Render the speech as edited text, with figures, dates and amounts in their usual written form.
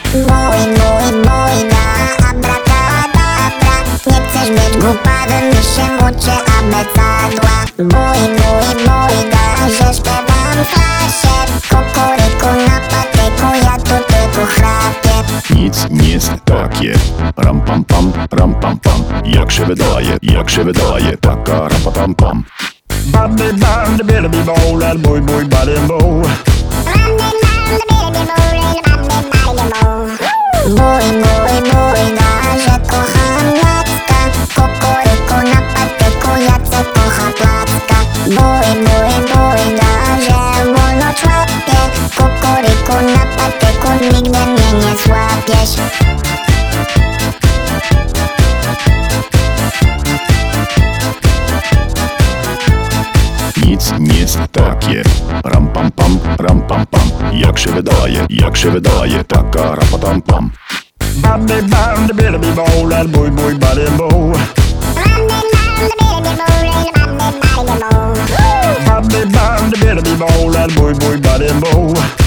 Bójna, abracadabra. Nie chcesz być głupawym, mi się uczy abecadła. Bójna, że śpiewam w klasie. Kukuryku na patyku, ja tu tylko chrapię. Nic nie jest takie. Ram pam pam. Jak się wydaje, taka rapa tam pam. Body band, billy bowler, bój body bow. Bójna, że kocham Jacka. Kukuryku na patyku, Jacek kocha placka. Bójna, że wolno człapie. Kukuryku na patyku, nigdy mnie nie złapiesz. Nic nie jest takie. Ram pam pam. Jak się wydaje, taka rapa tam pam. Body band, billy bowler, bój body bow. Body band, billy bowler, bój body bow.